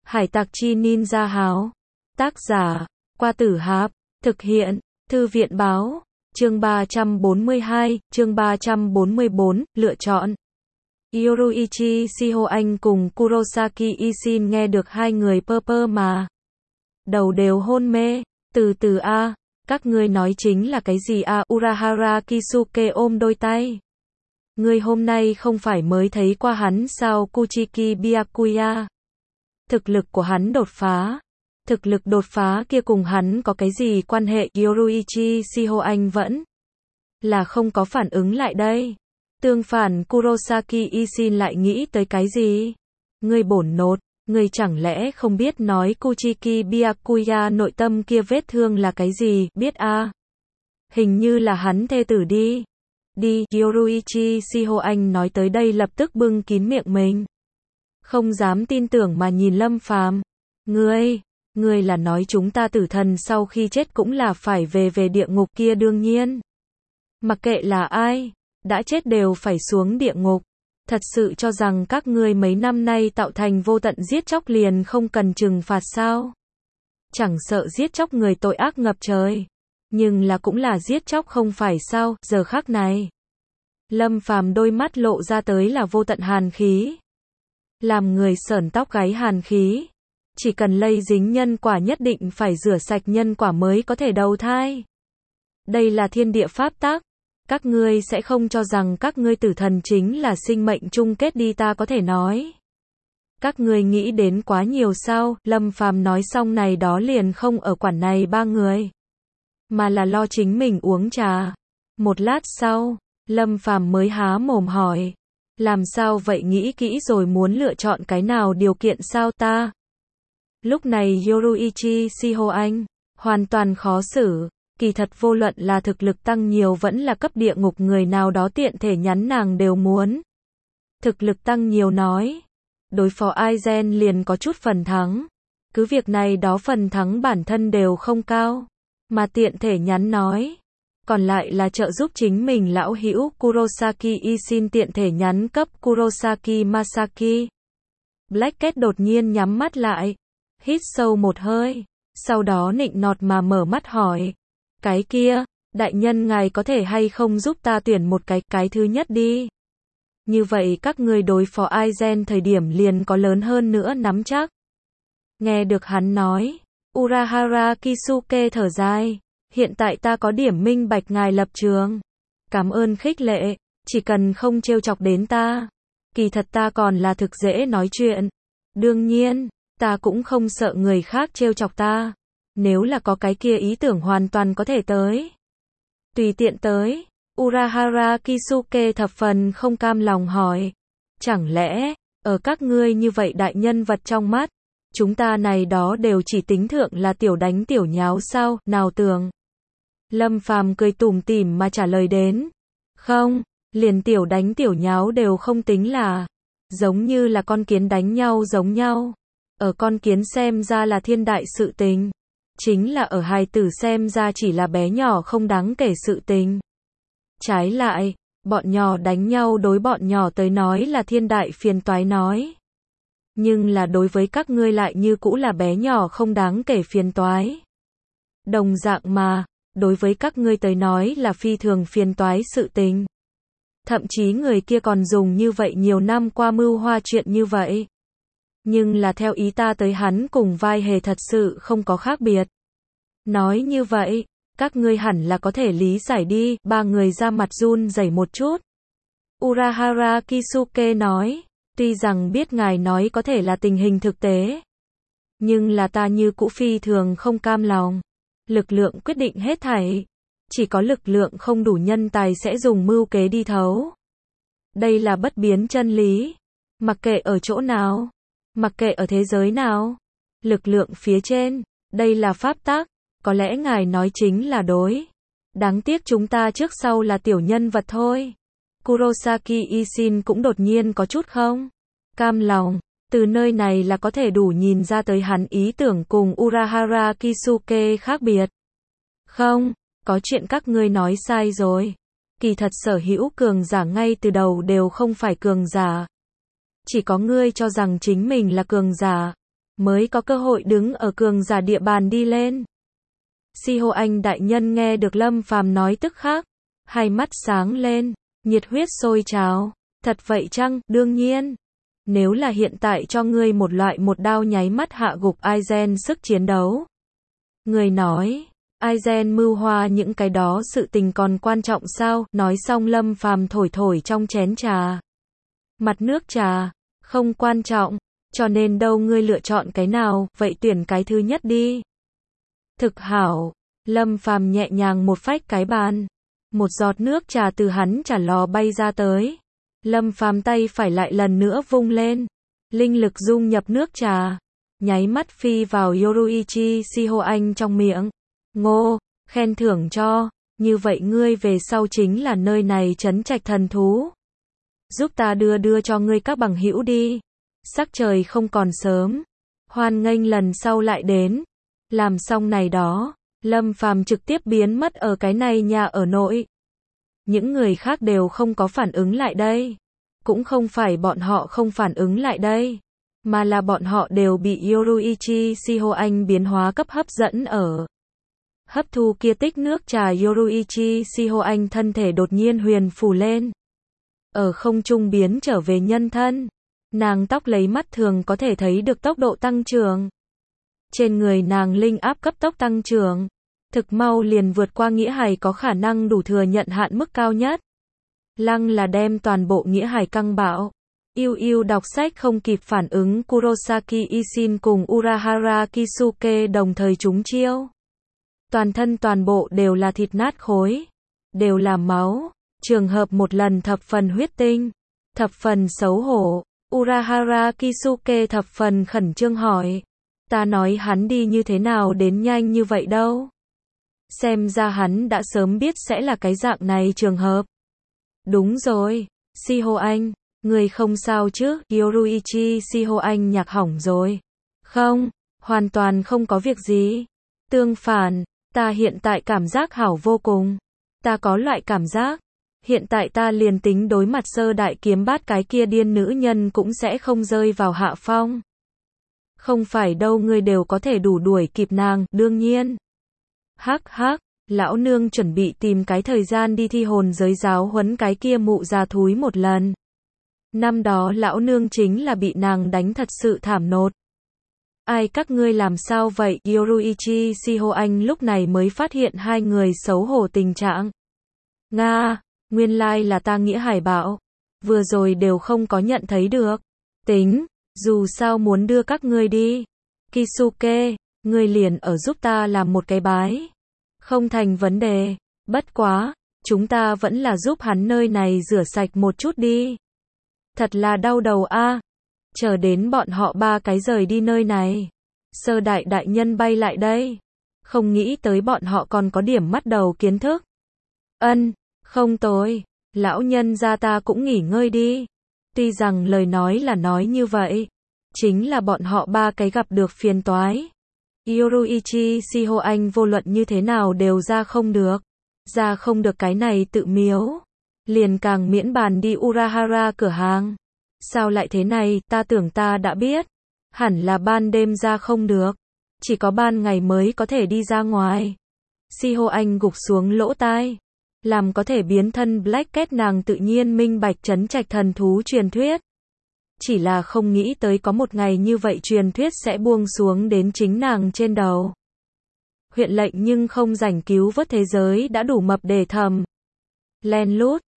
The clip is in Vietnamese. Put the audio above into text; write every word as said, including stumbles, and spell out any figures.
Hải tặc chi ninja háo. Tác giả, Qua Tử Hạp. Thực hiện, Thư viện báo. Chương ba trăm bốn mươi hai, chương ba trăm bốn mươi bốn, lựa chọn. Yoruichi Shiho cùng Kurosaki Ishin nghe được hai người pơ pơ mà. Đầu đều hôn mê. Từ từ a, các ngươi nói chính là cái gì a? Urahara Kisuke ôm đôi tay. Ngươi hôm nay không phải mới thấy qua hắn sao? Kuchiki Byakuya. Thực lực của hắn đột phá. Thực lực đột phá kia cùng hắn có cái gì quan hệ? Yoruichi Shiho vẫn là không có phản ứng lại đây. Tương phản Kurosaki Ishin lại nghĩ tới cái gì? Ngươi bổn nột, ngươi chẳng lẽ không biết nói Kuchiki Byakuya nội tâm kia vết thương là cái gì? Biết a? À? Hình như là hắn thê tử đi. Đi, Yoruichi Shiho nói tới đây lập tức bưng kín miệng mình. Không dám tin tưởng mà nhìn Lâm Phàm. Ngươi, ngươi là nói chúng ta tử thần sau khi chết cũng là phải về về địa ngục kia? Đương nhiên. Mặc kệ là ai, đã chết đều phải xuống địa ngục. Thật sự cho rằng các ngươi mấy năm nay tạo thành vô tận giết chóc liền không cần trừng phạt sao? Chẳng sợ giết chóc người tội ác ngập trời. Nhưng là cũng là giết chóc không phải sao? Giờ khắc này, Lâm Phàm đôi mắt lộ ra tới là vô tận hàn khí. Làm người sởn tóc gáy hàn khí. Chỉ cần lây dính nhân quả nhất định phải rửa sạch nhân quả mới có thể đầu thai. Đây là thiên địa pháp tắc. Các ngươi sẽ không cho rằng các ngươi tử thần chính là sinh mệnh chung kết đi, ta có thể nói. Các ngươi nghĩ đến quá nhiều sao? Lâm Phàm nói xong này đó liền không ở quản này ba người, mà là lo chính mình uống trà. Một lát sau, Lâm Phàm mới há mồm hỏi. Làm sao vậy, nghĩ kỹ rồi muốn lựa chọn cái nào điều kiện sao ta? Lúc này Yoruichi Shiho hoàn toàn khó xử. Kỳ thật vô luận là thực lực tăng nhiều vẫn là cấp địa ngục người nào đó tiện thể nhắn nàng đều muốn. Thực lực tăng nhiều nói, đối phó Aizen liền có chút phần thắng. Cứ việc này đó phần thắng bản thân đều không cao. Mà tiện thể nhắn nói, còn lại là trợ giúp chính mình lão hữu Kurosaki Ishin tiện thể nhắn cấp Kurosaki Masaki. Black Cat đột nhiên nhắm mắt lại, hít sâu một hơi, sau đó nịnh nọt mà mở mắt hỏi. Cái kia, đại nhân ngài có thể hay không giúp ta tuyển một cái, cái thứ nhất đi. Như vậy các ngươi đối phó Aizen thời điểm liền có lớn hơn nữa nắm chắc. Nghe được hắn nói, Urahara Kisuke thở dài. Hiện tại ta có điểm minh bạch ngài lập trường. Cảm ơn khích lệ, chỉ cần không trêu chọc đến ta. Kỳ thật ta còn là thực dễ nói chuyện. Đương nhiên, ta cũng không sợ người khác trêu chọc ta. Nếu là có cái kia ý tưởng hoàn toàn có thể tới. Tùy tiện tới. Urahara Kisuke thập phần không cam lòng hỏi. Chẳng lẽ, ở các ngươi như vậy đại nhân vật trong mắt, chúng ta này đó đều chỉ tính thượng là tiểu đánh tiểu nháo sao? Nào tưởng. Lâm Phàm cười tủm tỉm mà trả lời đến. Không, liền tiểu đánh tiểu nháo đều không tính là. Giống như là con kiến đánh nhau giống nhau. Ở con kiến xem ra là thiên đại sự tình. Chính là ở hài tử xem ra chỉ là bé nhỏ không đáng kể sự tình. Trái lại, bọn nhỏ đánh nhau đối bọn nhỏ tới nói là thiên đại phiền toái nói. Nhưng là đối với các ngươi lại như cũ là bé nhỏ không đáng kể phiền toái. Đồng dạng mà, đối với các ngươi tới nói là phi thường phiền toái sự tình. Thậm chí người kia còn dùng như vậy nhiều năm qua mưu hoa chuyện như vậy. Nhưng là theo ý ta tới hắn cùng vai hề thật sự không có khác biệt. Nói như vậy, các ngươi hẳn là có thể lý giải đi. Ba người ra mặt run rẩy một chút. Urahara Kisuke nói, tuy rằng biết ngài nói có thể là tình hình thực tế, nhưng là ta như cũ phi thường không cam lòng. Lực lượng quyết định hết thảy. Chỉ có lực lượng không đủ nhân tài sẽ dùng mưu kế đi thấu. Đây là bất biến chân lý. Mặc kệ ở chỗ nào, mặc kệ ở thế giới nào, lực lượng phía trên, đây là pháp tắc. Có lẽ ngài nói chính là đối. Đáng tiếc chúng ta trước sau là tiểu nhân vật thôi. Kurosaki Ishin cũng đột nhiên có chút không cam lòng. Từ nơi này là có thể đủ nhìn ra tới hắn ý tưởng cùng Urahara Kisuke khác biệt. Không, có chuyện các ngươi nói sai rồi. Kỳ thật sở hữu cường giả ngay từ đầu đều không phải cường giả. Chỉ có ngươi cho rằng chính mình là cường giả. mới có cơ hội đứng ở cường giả địa bàn đi lên. Si-hô Anh đại nhân nghe được Lâm Phàm nói tức khắc, hai mắt sáng lên, nhiệt huyết sôi trào. Thật vậy chăng? Đương nhiên. Nếu là hiện tại cho ngươi một loại một đao nháy mắt hạ gục Aizen sức chiến đấu. Người nói, Aizen mưu hoa những cái đó sự tình còn quan trọng sao? Nói xong Lâm Phàm thổi thổi trong chén trà. Mặt nước trà, không quan trọng, cho nên đâu ngươi lựa chọn cái nào, vậy tuyển cái thứ nhất đi. Thực hảo, Lâm Phàm nhẹ nhàng một phách cái bàn. Một giọt nước trà từ hắn trà lò bay ra tới. Lâm Phàm tay phải lại lần nữa vung lên. Linh lực dung nhập nước trà. Nháy mắt phi vào Yoruichi Si-hô Anh trong miệng. Ngô, khen thưởng cho. Như vậy ngươi về sau chính là nơi này trấn trạch thần thú. Giúp ta đưa đưa cho ngươi các bằng hữu đi. Sắc trời không còn sớm. Hoan nghênh lần sau lại đến. Làm xong này đó. Lâm Phàm trực tiếp biến mất ở cái này nhà ở nội. Những người khác đều không có phản ứng lại đây. Cũng không phải bọn họ không phản ứng lại đây. Mà là bọn họ đều bị Yoruichi Si-hô Anh biến hóa cấp hấp dẫn ở. Hấp thu kia tích nước trà Yoruichi Si-hô Anh thân thể đột nhiên huyền phù lên. Ở không trung biến trở về nhân thân. Nàng tóc lấy mắt thường có thể thấy được tốc độ tăng trưởng. Trên người nàng linh áp cấp tốc tăng trưởng. Thực mau liền vượt qua nghĩa hải có khả năng đủ thừa nhận hạn mức cao nhất. Lăng là đem toàn bộ nghĩa hải căng bạo. Yêu yêu đọc sách không kịp phản ứng Kurosaki Ishin cùng Urahara Kisuke đồng thời trúng chiêu. Toàn thân toàn bộ đều là thịt nát khối. Đều là máu. Trường hợp một lần thập phần huyết tinh. Thập phần xấu hổ. Urahara Kisuke thập phần khẩn trương hỏi. Ta nói hắn đi như thế nào đến nhanh như vậy đâu. Xem ra hắn đã sớm biết sẽ là cái dạng này trường hợp. Đúng rồi, Si-hô Anh, người không sao chứ? Yoruichi Si-hô Anh nhạc hỏng rồi. Không, hoàn toàn không có việc gì. Tương phản, ta hiện tại cảm giác hảo vô cùng. Ta có loại cảm giác, hiện tại ta liền tính đối mặt sơ đại kiếm bát cái kia điên nữ nhân cũng sẽ không rơi vào hạ phong. Không phải đâu, ngươi đều có thể đủ đuổi kịp nàng, đương nhiên. Hắc hắc, lão nương chuẩn bị tìm cái thời gian đi thi hồn giới giáo huấn cái kia mụ già thúi một lần. Năm đó lão nương chính là bị nàng đánh thật sự thảm nột. Ai các ngươi làm sao vậy? Yoruichi Si-hô Anh lúc này mới phát hiện hai người xấu hổ tình trạng. Nga, nguyên lai là ta nghĩa hải bạo. Vừa rồi đều không có nhận thấy được. Tính, dù sao muốn đưa các ngươi đi. Kisuke, ngươi liền ở giúp ta làm một cái bái. Không thành vấn đề. Bất quá, chúng ta vẫn là giúp hắn nơi này rửa sạch một chút đi. Thật là đau đầu a. À. Chờ đến bọn họ ba cái rời đi nơi này. Sơ đại đại nhân bay lại đây. Không nghĩ tới bọn họ còn có điểm mắt đầu kiến thức. Ân, không tồi. Lão nhân gia ta cũng nghỉ ngơi đi. Tuy rằng lời nói là nói như vậy. Chính là bọn họ ba cái gặp được phiền toái. Yoruichi Si-hô Anh vô luận như thế nào đều ra không được. Ra không được cái này tự miếu. Liền càng miễn bàn đi Urahara cửa hàng. Sao lại thế này, ta tưởng ta đã biết. Hẳn là ban đêm ra không được. Chỉ có ban ngày mới có thể đi ra ngoài. Si-hô Anh gục xuống lỗ tai. Làm có thể biến thân Black Cat nàng tự nhiên minh bạch trấn trạch thần thú truyền thuyết. Chỉ là không nghĩ tới có một ngày như vậy truyền thuyết sẽ buông xuống đến chính nàng trên đầu. Huyện lệnh nhưng không rảnh cứu vớt thế giới đã đủ mập để thầm. Len lút,